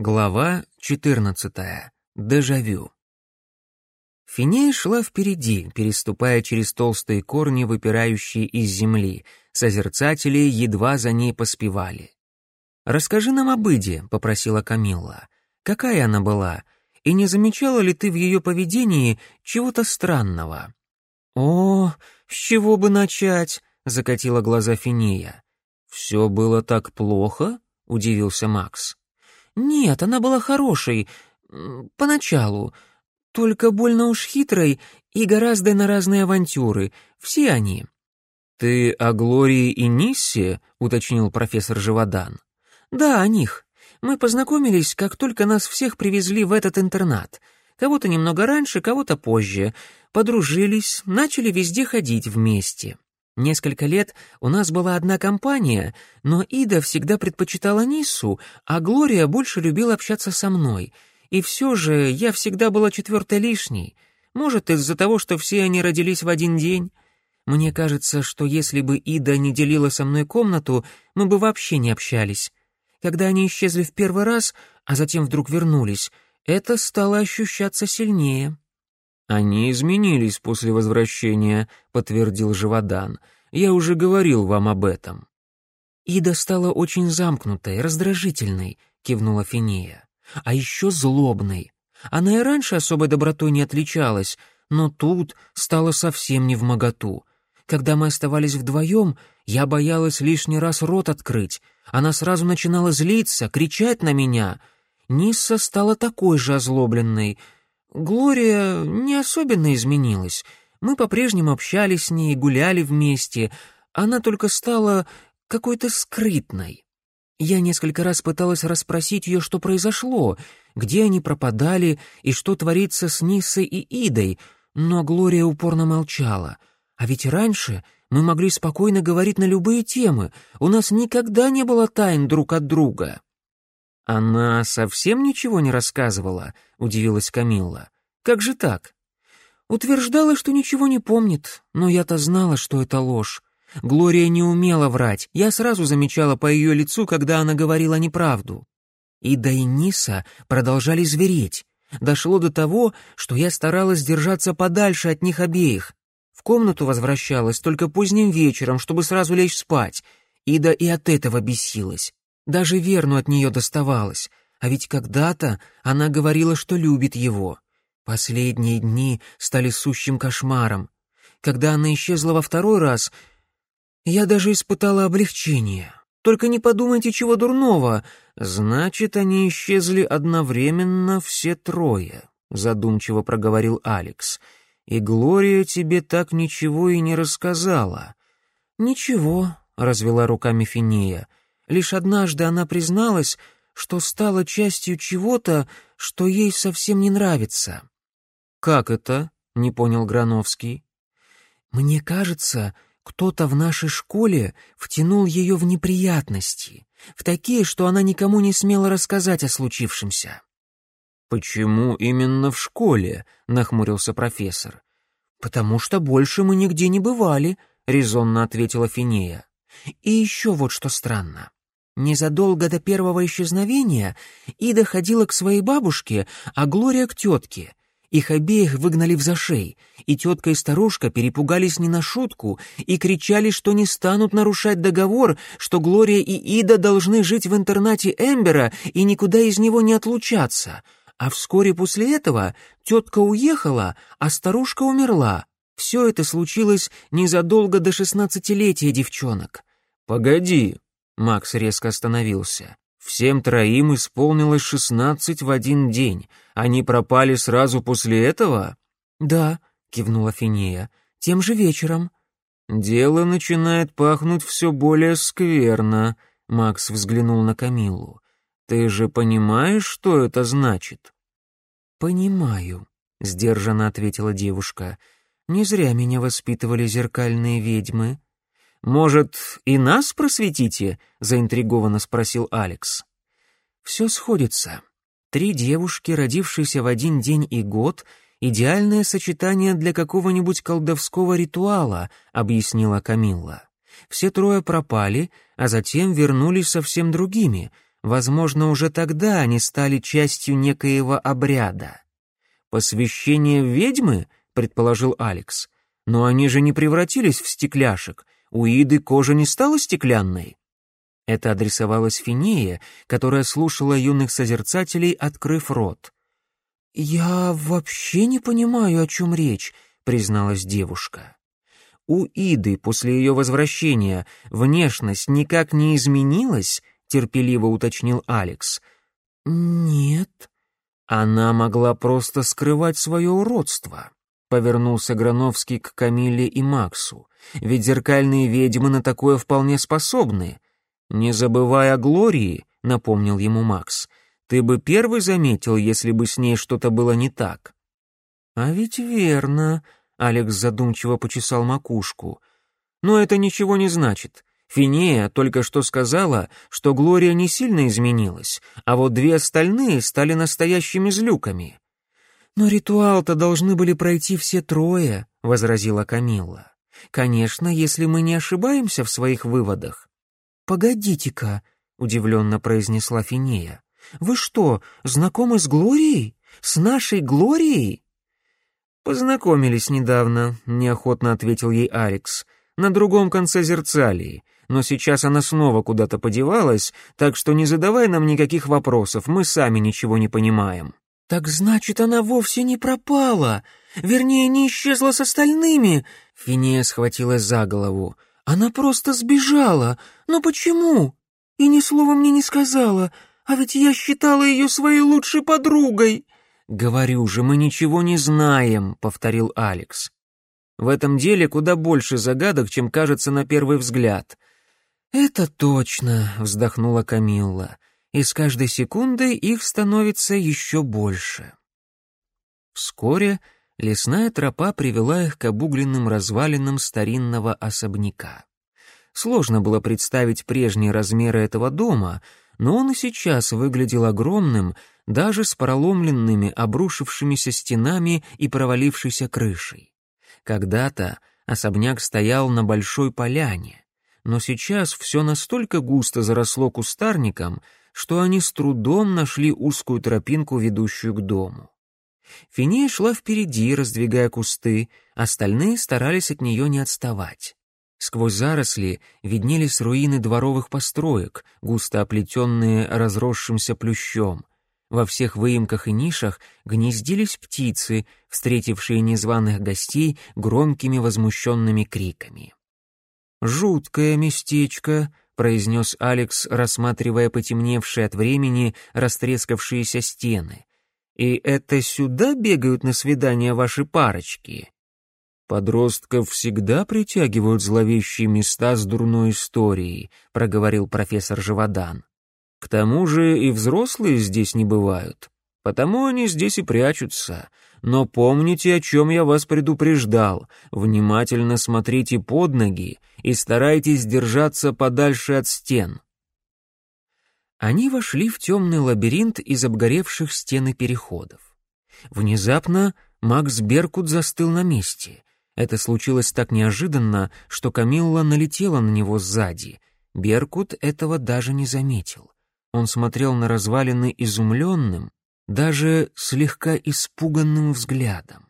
Глава 14. Дежавю. Финея шла впереди, переступая через толстые корни, выпирающие из земли. Созерцатели едва за ней поспевали. «Расскажи нам об Иде», — попросила Камилла. «Какая она была? И не замечала ли ты в ее поведении чего-то странного?» «О, с чего бы начать?» — закатила глаза Финея. «Все было так плохо?» — удивился Макс. «Нет, она была хорошей, поначалу, только больно уж хитрой и гораздо на разные авантюры, все они». «Ты о Глории и Ниссе?» — уточнил профессор Живодан. «Да, о них. Мы познакомились, как только нас всех привезли в этот интернат. Кого-то немного раньше, кого-то позже. Подружились, начали везде ходить вместе. Несколько лет у нас была одна компания, но Ида всегда предпочитала Ниссу, а Глория больше любила общаться со мной. И все же я всегда была четвертой лишней. Может, из-за того, что все они родились в один день. Мне кажется, что если бы Ида не делила со мной комнату, мы бы вообще не общались. Когда они исчезли в первый раз, а затем вдруг вернулись, это стало ощущаться сильнее». «Они изменились после возвращения», — подтвердил Живодан. «Я уже говорил вам об этом». «Ида стала очень замкнутой, раздражительной», — кивнула Финея. «А еще злобной. Она и раньше особой добротой не отличалась, но тут стала совсем невмоготу. Когда мы оставались вдвоем, я боялась лишний раз рот открыть. Она сразу начинала злиться, кричать на меня. Нисса стала такой же озлобленной. Глория не особенно изменилась. Мы по-прежнему общались с ней, гуляли вместе. Она только стала какой-то скрытной. Я несколько раз пыталась расспросить ее, что произошло, где они пропадали и что творится с Ниссой и Идой, но Глория упорно молчала. А ведь раньше мы могли спокойно говорить на любые темы, у нас никогда не было тайн друг от друга». «Она совсем ничего не рассказывала?» — удивилась Камилла. «Как же так?» «Утверждала, что ничего не помнит, но я-то знала, что это ложь. Глория не умела врать, я сразу замечала по ее лицу, когда она говорила неправду. Ида и Нисса продолжали звереть. Дошло до того, что я старалась держаться подальше от них обеих. В комнату возвращалась только поздним вечером, чтобы сразу лечь спать. Ида и от этого бесилась. Даже Верну от нее доставалось, а ведь когда-то она говорила, что любит его. Последние дни стали сущим кошмаром. Когда она исчезла во второй раз, я даже испытала облегчение. Только не подумайте чего дурного. Значит, они исчезли одновременно все трое, задумчиво проговорил Алекс. И Глория тебе так ничего и не рассказала. Ничего, развела руками Финея. Лишь однажды она призналась, что стала частью чего-то, что ей совсем не нравится. «Как это?» — не понял Грановский. «Мне кажется, кто-то в нашей школе втянул ее в неприятности, в такие, что она никому не смела рассказать о случившемся». «Почему именно в школе?» — нахмурился профессор. «Потому что больше мы нигде не бывали», — резонно ответила Финея. «И еще вот что странно. Незадолго до первого исчезновения Ида ходила к своей бабушке, а Глория к тетке. Их обеих выгнали в зашей, и тетка и старушка перепугались не на шутку и кричали, что не станут нарушать договор, что Глория и Ида должны жить в интернате Эмбера и никуда из него не отлучаться. А вскоре после этого тетка уехала, а старушка умерла. Все это случилось незадолго до 16-летия девчонок». «Погоди», — Макс резко остановился. «Всем троим исполнилось 16 в один день. Они пропали сразу после этого?» «Да», — кивнула Финея, — «тем же вечером». «Дело начинает пахнуть все более скверно», — Макс взглянул на Камиллу. «Ты же понимаешь, что это значит?» «Понимаю», — сдержанно ответила девушка. «Не зря меня воспитывали зеркальные ведьмы». «Может, и нас просветите?» — заинтригованно спросил Алекс. «Все сходится. 3 девушки, родившиеся в один день и год, идеальное сочетание для какого-нибудь колдовского ритуала», — объяснила Камилла. «Все 3 пропали, а затем вернулись совсем другими. Возможно, уже тогда они стали частью некоего обряда. «Посвящение ведьмы?» — предположил Алекс. «Но они же не превратились в стекляшек. У Иды кожа не стала стеклянной». Это адресовалось Финее, которая слушала юных созерцателей, открыв рот. «Я вообще не понимаю, о чем речь», — призналась девушка. «У Иды после ее возвращения внешность никак не изменилась?» — терпеливо уточнил Алекс. «Нет». «Она могла просто скрывать свое уродство», — повернулся Грановский к Камилле и Максу. «Ведь зеркальные ведьмы на такое вполне способны». «Не забывай о Глории», — напомнил ему Макс. «Ты бы первый заметил, если бы с ней что-то было не так». «А ведь верно», — Алекс задумчиво почесал макушку. «Но это ничего не значит. Финея только что сказала, что Глория не сильно изменилась, а вот две остальные стали настоящими злюками». «Но ритуал-то должны были пройти все трое», — возразила Камилла. «Конечно, если мы не ошибаемся в своих выводах». «Погодите-ка», — удивленно произнесла Финея. «Вы что, знакомы с Глорией? С нашей Глорией?» «Познакомились недавно», — неохотно ответил ей Алекс. «На другом конце Зерцалии. Но сейчас она снова куда-то подевалась, так что не задавай нам никаких вопросов, мы сами ничего не понимаем». «Так значит, она вовсе не пропала! Вернее, не исчезла с остальными!» Финея схватилась за голову. «Она просто сбежала! Но почему? И ни слова мне не сказала, а ведь я считала ее своей лучшей подругой!» «Говорю же, мы ничего не знаем», — повторил Алекс. «В этом деле куда больше загадок, чем кажется на первый взгляд». «Это точно», — вздохнула Камилла, «и с каждой секундой их становится еще больше». Вскоре лесная тропа привела их к обугленным развалинам старинного особняка. Сложно было представить прежние размеры этого дома, но он и сейчас выглядел огромным, даже с проломленными, обрушившимися стенами и провалившейся крышей. Когда-то особняк стоял на большой поляне, но сейчас все настолько густо заросло кустарником, что они с трудом нашли узкую тропинку, ведущую к дому. Финея шла впереди, раздвигая кусты, остальные старались от нее не отставать. Сквозь заросли виднелись руины дворовых построек, густо оплетенные разросшимся плющом. Во всех выемках и нишах гнездились птицы, встретившие незваных гостей громкими возмущенными криками. «Жуткое местечко», — произнес Алекс, рассматривая потемневшие от времени растрескавшиеся стены. «И это сюда бегают на свидания ваши парочки?» «Подростков всегда притягивают зловещие места с дурной историей», — проговорил профессор Живодан. «К тому же и взрослые здесь не бывают, потому они здесь и прячутся. Но помните, о чем я вас предупреждал, внимательно смотрите под ноги и старайтесь держаться подальше от стен». Они вошли в темный лабиринт из обгоревших стен и переходов. Внезапно Макс Беркут застыл на месте. Это случилось так неожиданно, что Камилла налетела на него сзади. Беркут этого даже не заметил. Он смотрел на развалины изумленным, даже слегка испуганным взглядом.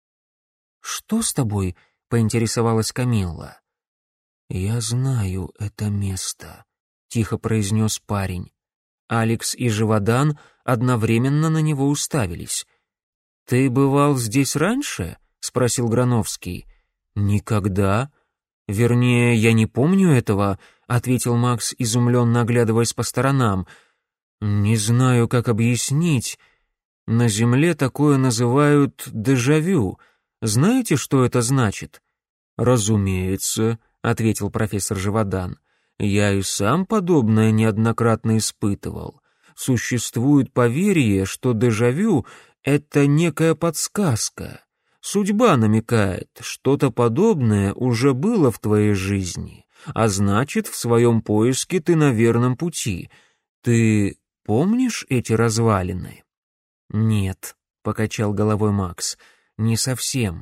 «Что с тобой?» — поинтересовалась Камилла. «Я знаю это место», — тихо произнес парень. Алекс и Живодан одновременно на него уставились. «Ты бывал здесь раньше?» — спросил Грановский. «Никогда. Вернее, я не помню этого», — ответил Макс, изумленно оглядываясь по сторонам. «Не знаю, как объяснить. На Земле такое называют дежавю. Знаете, что это значит?» «Разумеется», — ответил профессор Живодан. «Я и сам подобное неоднократно испытывал. Существует поверье, что дежавю — это некая подсказка. Судьба намекает, что-то подобное уже было в твоей жизни, а значит, в своем поиске ты на верном пути. Ты помнишь эти развалины?» «Нет», — покачал головой Макс, — «не совсем.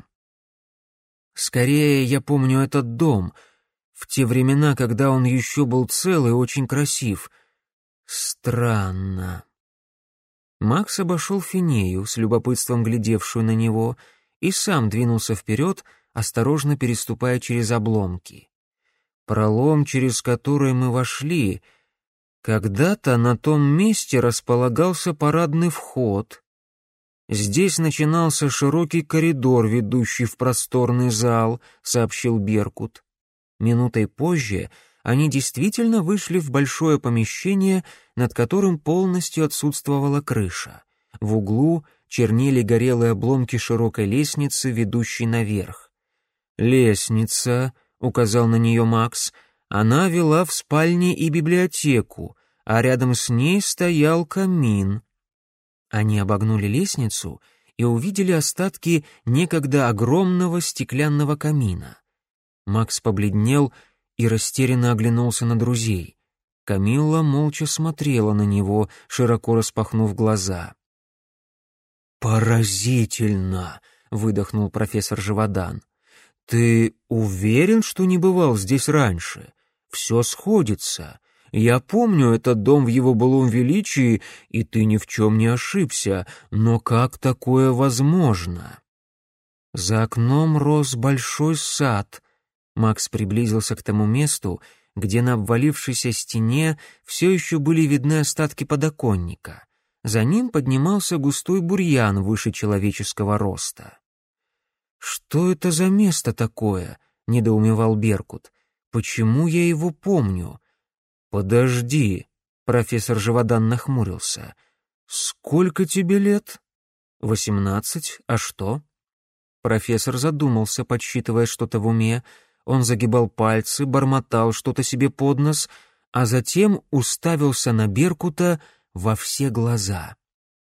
Скорее, я помню этот дом, в те времена, когда он еще был цел и очень красив. Странно. Макс обошел Финею, с любопытством глядевшую на него, и сам двинулся вперед, осторожно переступая через обломки. Пролом, через который мы вошли, когда-то на том месте располагался парадный вход. Здесь начинался широкий коридор, ведущий в просторный зал, сообщил Беркут. Минутой позже они действительно вышли в большое помещение, над которым полностью отсутствовала крыша. В углу чернели горелые обломки широкой лестницы, ведущей наверх. «Лестница», — указал на нее Макс, — «она вела в спальне и библиотеку, а рядом с ней стоял камин». Они обогнули лестницу и увидели остатки некогда огромного стеклянного камина. Макс побледнел и растерянно оглянулся на друзей. Камилла молча смотрела на него, широко распахнув глаза. «Поразительно!» — выдохнул профессор Живодан. «Ты уверен, что не бывал здесь раньше? Все сходится. Я помню этот дом в его былом величии, и ты ни в чем не ошибся, но как такое возможно?» За окном рос большой сад. Макс приблизился к тому месту, где на обвалившейся стене все еще были видны остатки подоконника. За ним поднимался густой бурьян выше человеческого роста. «Что это за место такое?» — недоумевал Беркут. «Почему я его помню?» «Подожди», — профессор Живодан нахмурился. «Сколько тебе лет?» 18. А что?» Профессор задумался, подсчитывая что-то в уме. Он загибал пальцы, бормотал что-то себе под нос, а затем уставился на Беркута во все глаза.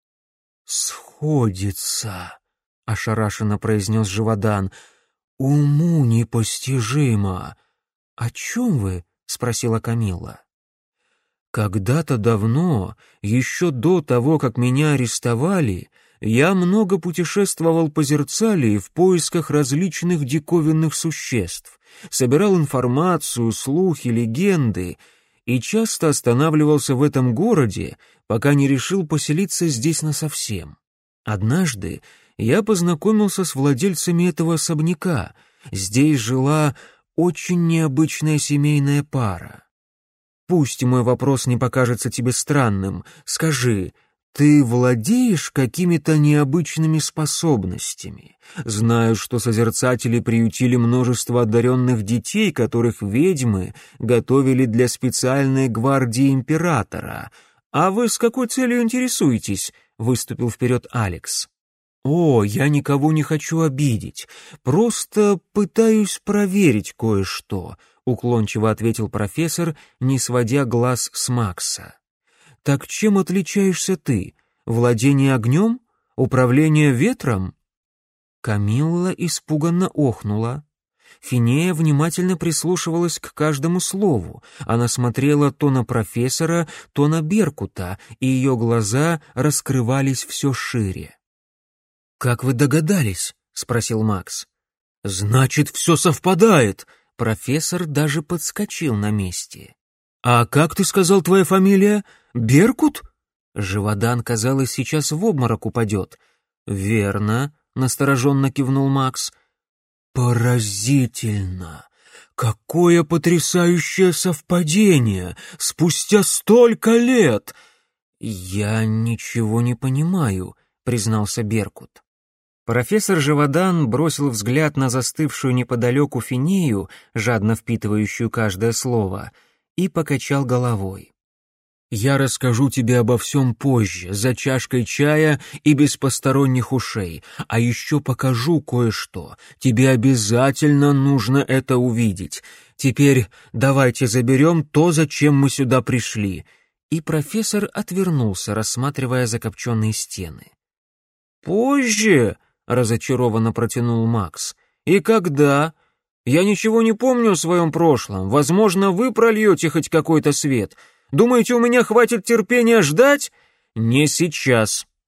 «Сходится», — ошарашенно произнес Живодан. «Уму непостижимо». «О чем вы?» — спросила Камилла. «Когда-то давно, еще до того, как меня арестовали, я много путешествовал по Зерцалии в поисках различных диковинных существ, собирал информацию, слухи, легенды и часто останавливался в этом городе, пока не решил поселиться здесь насовсем. Однажды я познакомился с владельцами этого особняка. Здесь жила очень необычная семейная пара. Пусть мой вопрос не покажется тебе странным, скажи, ты владеешь какими-то необычными способностями? Знаю, что созерцатели приютили множество одаренных детей, которых ведьмы готовили для специальной гвардии императора. А вы с какой целью интересуетесь?» — выступил вперед Алекс. «О, я никого не хочу обидеть, просто пытаюсь проверить кое-что», — уклончиво ответил профессор, не сводя глаз с Макса. «Так чем отличаешься ты? Владение огнем? Управление ветром?» Камилла испуганно охнула. Финея внимательно прислушивалась к каждому слову. Она смотрела то на профессора, то на Беркута, и ее глаза раскрывались все шире. «Как вы догадались?» — спросил Макс. «Значит, все совпадает!» Профессор даже подскочил на месте. «А как ты сказал, твоя фамилия? Беркут?» Живодан, казалось, сейчас в обморок упадет. «Верно», — настороженно кивнул Макс. «Поразительно! Какое потрясающее совпадение! Спустя столько лет!» «Я ничего не понимаю», — признался Беркут. Профессор Живодан бросил взгляд на застывшую неподалеку Финею, жадно впитывающую каждое слово, и покачал головой. «Я расскажу тебе обо всем позже, за чашкой чая и без посторонних ушей, а еще покажу кое-что. Тебе обязательно нужно это увидеть. Теперь давайте заберем то, зачем мы сюда пришли». И профессор отвернулся, рассматривая закопченные стены. «Позже?» — разочарованно протянул Макс. «И когда? Я ничего не помню о своем прошлом. Возможно, вы прольете хоть какой-то свет. Думаете, у меня хватит терпения ждать?» «Не сейчас»,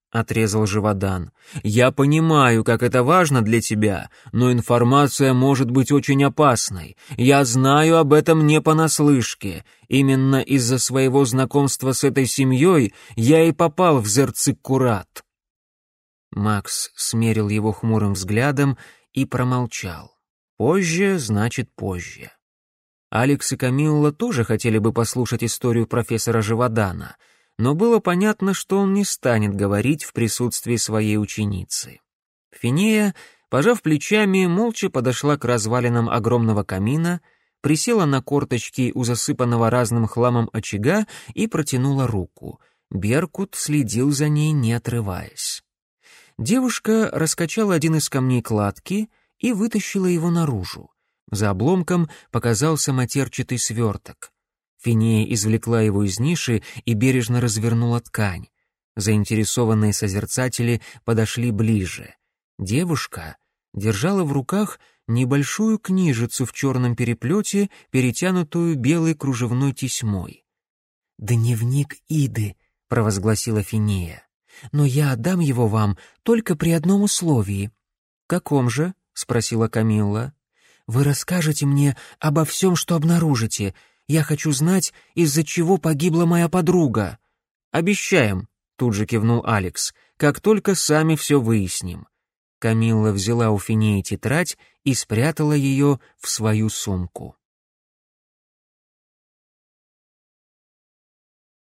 — отрезал Живодан. «Я понимаю, как это важно для тебя, но информация может быть очень опасной. Я знаю об этом не понаслышке. Именно из-за своего знакомства с этой семьей я и попал в Зерциккурат». Макс смерил его хмурым взглядом и промолчал. Позже значит позже. Алекс и Камилла тоже хотели бы послушать историю профессора Живодана, но было понятно, что он не станет говорить в присутствии своей ученицы. Финея, пожав плечами, молча подошла к развалинам огромного камина, присела на корточки у засыпанного разным хламом очага и протянула руку. Беркут следил за ней, не отрываясь. Девушка раскачала один из камней кладки и вытащила его наружу. За обломком показался матерчатый сверток. Финея извлекла его из ниши и бережно развернула ткань. Заинтересованные созерцатели подошли ближе. Девушка держала в руках небольшую книжицу в черном переплете, перетянутую белой кружевной тесьмой. «Дневник Иды», — провозгласила Финея. «Но я отдам его вам только при одном условии». «Каком же?» — спросила Камилла. «Вы расскажете мне обо всем, что обнаружите. Я хочу знать, из-за чего погибла моя подруга». «Обещаем», — тут же кивнул Алекс, — «как только сами все выясним». Камилла взяла у Финеи тетрадь и спрятала ее в свою сумку.